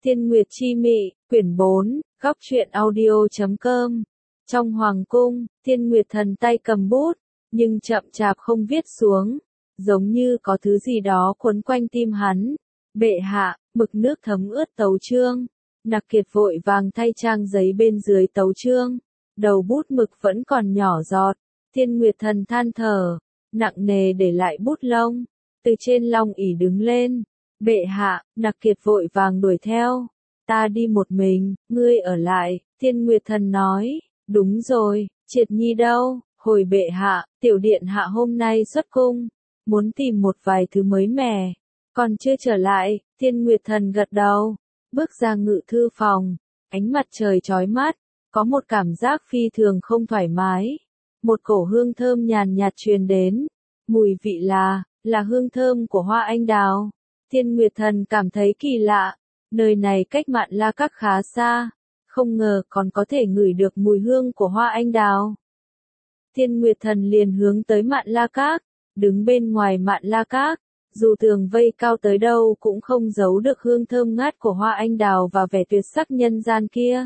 Thiên Nguyệt Chi Mị, quyển 4, góc truyện audio.com. Trong hoàng cung, Thiên Nguyệt Thần tay cầm bút, nhưng chậm chạp không viết xuống, giống như có thứ gì đó quấn quanh tim hắn. Bệ hạ, mực nước thấm ướt tấu chương. Nặc Kiệt vội vàng thay trang giấy bên dưới tấu chương, đầu bút mực vẫn còn nhỏ giọt. Thiên Nguyệt Thần than thở, nặng nề để lại bút lông, từ trên long ỷ đứng lên. Bệ hạ, Nặc Kiệt vội vàng đuổi theo. Ta đi một mình, ngươi ở lại, Thiên Nguyệt Thần nói. Đúng rồi, Triệt Nhi đâu? Hồi bệ hạ, tiểu điện hạ hôm nay xuất cung, muốn tìm một vài thứ mới mẻ, còn chưa trở lại. Thiên Nguyệt Thần gật đầu, bước ra ngự thư phòng, ánh mặt trời chói mắt, có một cảm giác phi thường không thoải mái. Một cổ hương thơm nhàn nhạt truyền đến, mùi vị là hương thơm của hoa anh đào. Thiên Nguyệt Thần cảm thấy kỳ lạ, nơi này cách Mạn La Các khá xa, không ngờ còn có thể ngửi được mùi hương của hoa anh đào. Thiên Nguyệt Thần liền hướng tới Mạn La Các, đứng bên ngoài Mạn La Các, dù tường vây cao tới đâu cũng không giấu được hương thơm ngát của hoa anh đào và vẻ tuyệt sắc nhân gian kia.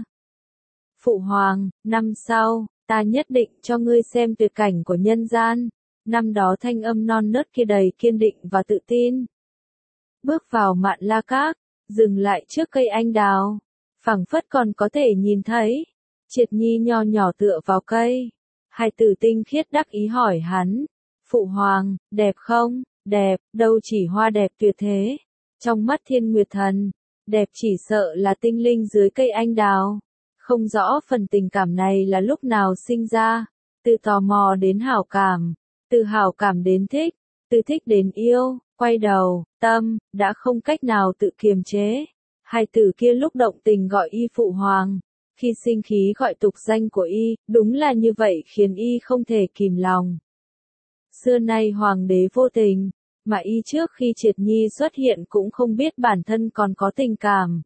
Phụ hoàng, năm sau, ta nhất định cho ngươi xem tuyệt cảnh của nhân gian. Năm đó thanh âm non nớt kia đầy kiên định và tự tin. Bước vào Mạn La Các, dừng lại trước cây anh đào, phảng phất còn có thể nhìn thấy Triệt Nhi nho nhỏ tựa vào cây. Hai tử tinh khiết đắc ý hỏi hắn, phụ hoàng, đẹp không? Đẹp, đâu chỉ hoa đẹp tuyệt thế. Trong mắt Thiên Nguyệt Thần, đẹp chỉ sợ là tinh linh dưới cây anh đào. Không rõ phần tình cảm này là lúc nào sinh ra, từ tò mò đến hảo cảm, từ hảo cảm đến thích, từ thích đến yêu. Quay đầu, tâm, đã không cách nào tự kiềm chế. Hai tử kia lúc động tình gọi y phụ hoàng, khi sinh khí gọi tục danh của y, đúng là như vậy khiến y không thể kìm lòng. Xưa nay hoàng đế vô tình, mà y trước khi Triệt Nhi xuất hiện cũng không biết bản thân còn có tình cảm.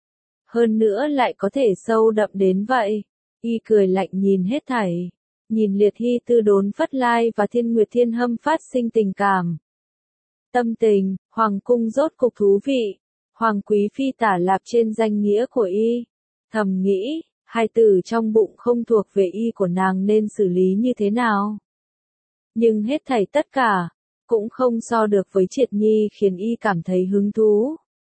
Hơn nữa lại có thể sâu đậm đến vậy. Y cười lạnh nhìn hết thảy, nhìn Liệt Hy Tư Đốn Phất Lai và Thiên Nguyệt Thiên Hâm phát sinh tình cảm. Tâm tình, hoàng cung rốt cục thú vị. Hoàng quý phi tả lạp trên danh nghĩa của y. Thầm nghĩ, hai tử trong bụng không thuộc về y của nàng nên xử lý như thế nào. Nhưng hết thảy tất cả, cũng không so được với Triệt Nhi khiến y cảm thấy hứng thú.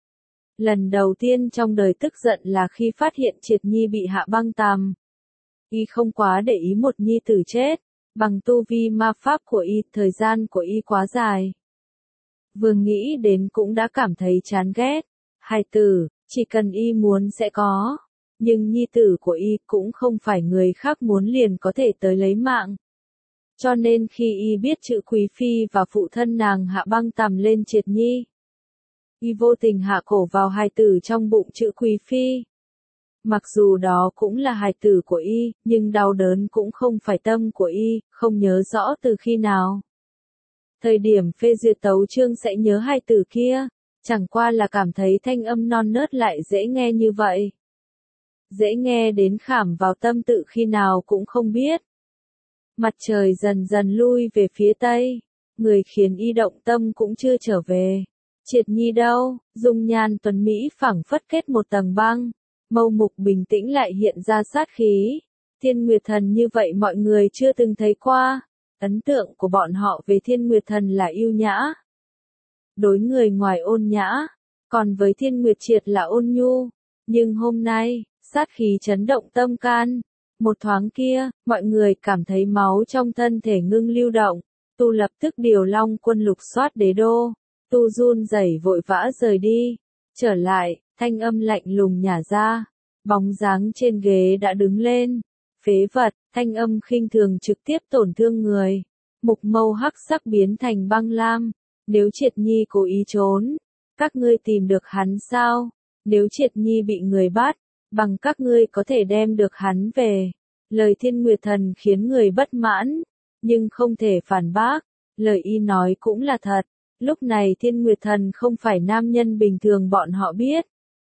Lần đầu tiên trong đời tức giận là khi phát hiện Triệt Nhi bị hạ băng tàm. Y không quá để ý một nhi tử chết, bằng tu vi ma pháp của y, thời gian của y quá dài. Vừa nghĩ đến cũng đã cảm thấy chán ghét. Hai tử, chỉ cần y muốn sẽ có. Nhưng nhi tử của y cũng không phải người khác muốn liền có thể tới lấy mạng. Cho nên khi y biết chữ quý phi và phụ thân nàng hạ băng tàm lên Triệt Nhi, y vô tình hạ cổ vào hài tử trong bụng chữ quý phi. Mặc dù đó cũng là hài tử của y, nhưng đau đớn cũng không phải tâm của y, không nhớ rõ từ khi nào. Thời điểm phê duyệt tấu chương sẽ nhớ hai tử kia, chẳng qua là cảm thấy thanh âm non nớt lại dễ nghe như vậy. Dễ nghe đến khảm vào tâm tự khi nào cũng không biết. Mặt trời dần dần lui về phía tây, người khiến y động tâm cũng chưa trở về. Triệt Nhi đâu? Dung nhan tuấn Mỹ phảng phất kết một tầng băng, mâu mục bình tĩnh lại hiện ra sát khí. Thiên Nguyệt Thần như vậy mọi người chưa từng thấy qua. Ấn tượng của bọn họ về Thiên Nguyệt Thần là yêu nhã, đối người ngoài ôn nhã, còn với Thiên Nguyệt Triệt là ôn nhu. Nhưng hôm nay, sát khí chấn động tâm can. Một thoáng kia, mọi người cảm thấy máu trong thân thể ngưng lưu động. Tu lập tức điều Long quân lục soát đế đô. Tu run rẩy vội vã rời đi. Trở lại, thanh âm lạnh lùng nhả ra. Bóng dáng trên ghế đã đứng lên. Phế vật, thanh âm khinh thường trực tiếp tổn thương người. Mục mâu hắc sắc biến thành băng lam. Nếu Triệt Nhi cố ý trốn, các ngươi tìm được hắn sao? Nếu Triệt Nhi bị người bắt, bằng các ngươi có thể đem được hắn về. Lời Thiên Nguyệt Thần khiến người bất mãn, nhưng không thể phản bác. Lời y nói cũng là thật. Lúc này Thiên Nguyệt Thần không phải nam nhân bình thường bọn họ biết.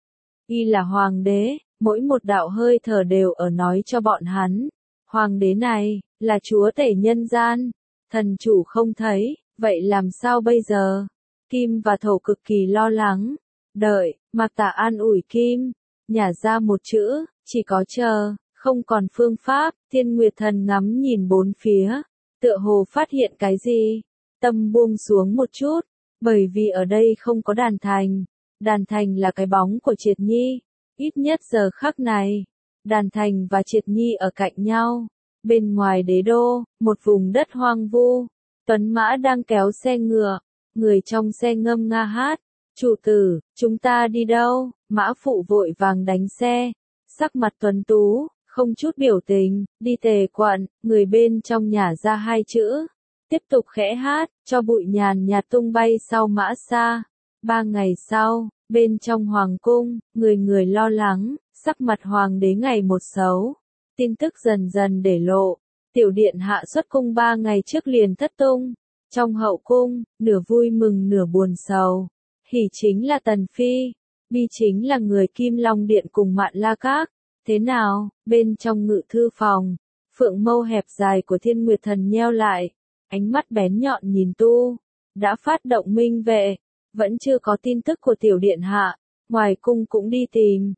Y là hoàng đế, mỗi một đạo hơi thở đều ở nói cho bọn hắn. Hoàng đế này, là chúa tể nhân gian. Thần chủ không thấy, vậy làm sao bây giờ? Kim và Thổ cực kỳ lo lắng. Đợi, Mạc Tà an ủi Kim, nhả ra một chữ, chỉ có chờ, không còn phương pháp. Thiên Nguyệt Thần ngắm nhìn bốn phía, tựa hồ phát hiện cái gì, tâm buông xuống một chút, bởi vì ở đây không có Đàn Thành. Đàn Thành là cái bóng của Triệt Nhi, ít nhất giờ khắc này, Đàn Thành và Triệt Nhi ở cạnh nhau. Bên ngoài đế đô, một vùng đất hoang vu, tuấn mã đang kéo xe ngựa, người trong xe ngâm nga hát. Chủ tử, chúng ta đi đâu? Mã phụ vội vàng đánh xe, sắc mặt tuấn tú, không chút biểu tình, đi Tề quận. Người bên trong nhả ra hai chữ, tiếp tục khẽ hát, cho bụi nhàn nhạt tung bay sau mã xa. 3 ngày sau, bên trong hoàng cung, người người lo lắng, sắc mặt hoàng đế ngày một xấu. Tin tức dần dần để lộ, tiểu điện hạ xuất cung 3 ngày trước liền thất tung. Trong hậu cung, nửa vui mừng nửa buồn sầu. Hỉ chính là Tần Phi, bi chính là người Kim Long Điện cùng Mạn La Các. Thế nào? Bên trong ngự thư phòng, phượng mâu hẹp dài của Thiên Nguyệt Thần nheo lại, ánh mắt bén nhọn nhìn Tu. Đã phát động minh vệ, vẫn chưa có tin tức của tiểu điện hạ, ngoài cung cũng đi tìm.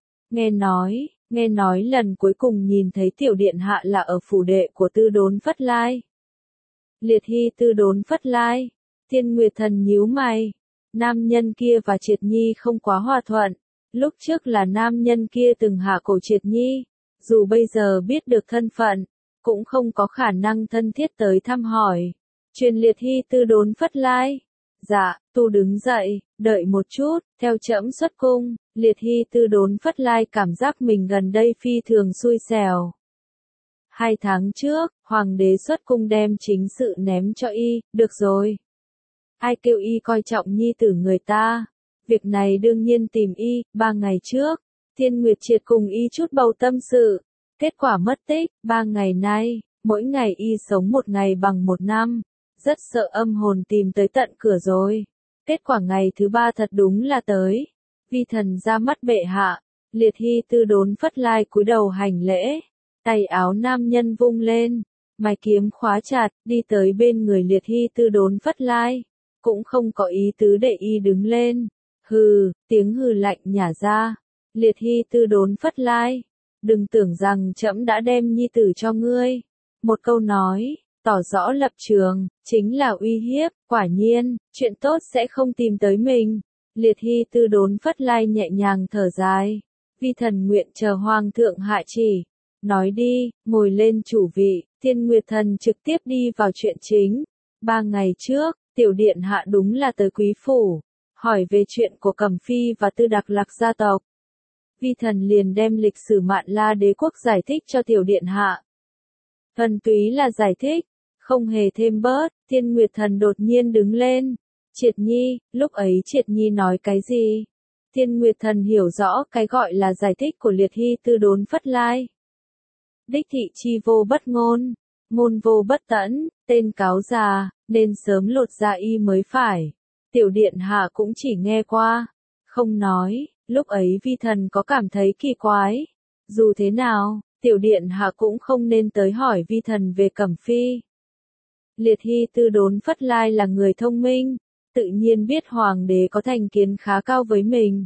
Nghe nói lần cuối cùng nhìn thấy tiểu điện hạ là ở phủ đệ của Tư Đốn Phất Lai. Liệt Hy Tư Đốn Phất Lai. Thiên Nguyệt Thần nhíu mày. Nam nhân kia và Triệt Nhi không quá hòa thuận. Lúc trước là nam nhân kia từng hạ cổ Triệt Nhi, dù bây giờ biết được thân phận, cũng không có khả năng thân thiết tới thăm hỏi. Truyền Liệt Hy Tư Đốn Phất Lai. Dạ, Tu đứng dậy, đợi một chút, theo trẫm xuất cung. Liệt Hy Tư Đốn Phất Lai cảm giác mình gần đây phi thường xui xẻo. 2 tháng trước, hoàng đế xuất cung đem chính sự ném cho y, được rồi. Ai kêu y coi trọng nhi tử người ta? Việc này đương nhiên tìm y. 3 ngày trước, Thiên Nguyệt Triệt cùng y chút bầu tâm sự, kết quả mất tích. 3 ngày nay, mỗi ngày y sống 1 ngày bằng 1 năm, rất sợ âm hồn tìm tới tận cửa rồi. Kết quả ngày thứ 3 thật đúng là tới. Vi thần ra mắt bệ hạ. Liệt Hy Tư Đốn Phất Lai cúi đầu hành lễ, tay áo nam nhân vung lên, mài kiếm khóa chặt, đi tới bên người Liệt Hy Tư Đốn Phất Lai, cũng không có ý tứ để y đứng lên. Hừ, tiếng hừ lạnh nhả ra. Liệt Hy Tư Đốn Phất Lai, đừng tưởng rằng trẫm đã đem nhi tử cho ngươi. Một câu nói, tỏ rõ lập trường, chính là uy hiếp. Quả nhiên, chuyện tốt sẽ không tìm tới mình. Liệt Hy Tư Đốn Phất Lai nhẹ nhàng thở dài. Vi thần nguyện chờ hoàng thượng hạ chỉ. Nói đi, ngồi lên chủ vị. Thiên Nguyệt Thần trực tiếp đi vào chuyện chính. 3 ngày trước, tiểu điện hạ đúng là tới quý phủ, hỏi về chuyện của Cẩm Phi và Tư Đặc Lạc gia tộc. Vi thần liền đem lịch sử Mạn La đế quốc giải thích cho tiểu điện hạ. Thuần túy là giải thích, không hề thêm bớt. Thiên Nguyệt Thần đột nhiên đứng lên. Triệt Nhi, lúc ấy Triệt Nhi nói cái gì? Thiên Nguyệt Thần hiểu rõ cái gọi là giải thích của Liệt Hy Tư Đốn Phất Lai. Đích thị chi vô bất ngôn, ngôn vô bất tẫn, tên cáo già, nên sớm lột da y mới phải. Tiểu điện hạ cũng chỉ nghe qua, không nói. Lúc ấy vi thần có cảm thấy kỳ quái. Dù thế nào, tiểu điện hạ cũng không nên tới hỏi vi thần về Cẩm Phi. Liệt Hy Tư Đốn Phất Lai là người thông minh, tự nhiên biết hoàng đế có thành kiến khá cao với mình.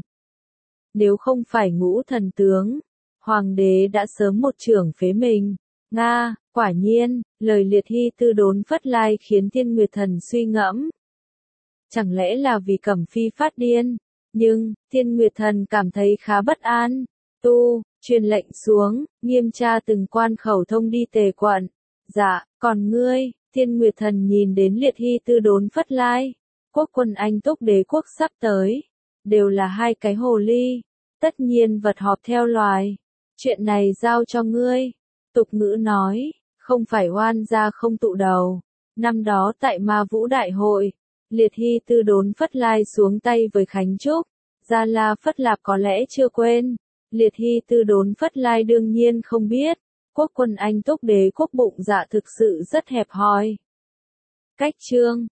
Nếu không phải Ngũ Thần tướng, hoàng đế đã sớm một chưởng phế mình. Nga, quả nhiên, lời Liệt Hy Tư Đốn Phất Lai khiến Thiên Nguyệt Thần suy ngẫm. Chẳng lẽ là vì Cẩm Phi phát điên? Nhưng, Thiên Nguyệt Thần cảm thấy khá bất an. Tu, truyền lệnh xuống, nghiêm tra từng quan khẩu thông đi Tề quận. Dạ, còn ngươi? Thiên Nguyệt Thần nhìn đến Liệt Hy Tư Đốn Phất Lai. Quốc quân Anh Túc đế quốc sắp tới. Đều là 2 cái hồ ly. Tất nhiên vật họp theo loài. Chuyện này giao cho ngươi. Tục ngữ nói, không phải oan gia không tụ đầu. Năm đó tại Ma Vũ Đại hội, Liệt Hy Tư Đốn Phất Lai xuống tay với Khánh Trúc. Gia La Phất Lạp có lẽ chưa quên. Liệt Hy Tư Đốn Phất Lai đương nhiên không biết. Quốc quân Anh Túc đế quốc bụng dạ thực sự rất hẹp hòi. Cách chương